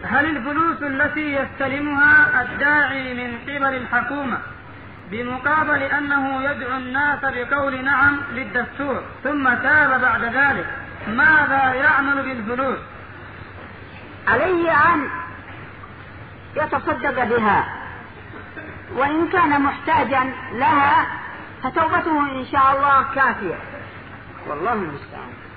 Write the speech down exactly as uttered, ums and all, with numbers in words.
هل الفلوس التي يستلمها الداعي من قبل الحكومة بمقابل أنه يدعو الناس بقول نعم للدستور ثم تاب بعد ذلك، ماذا يعمل بالفلوس؟ عليه أن يتصدق بها، وإن كان محتاجا لها فتوبته إن شاء الله كافية، والله المستعان.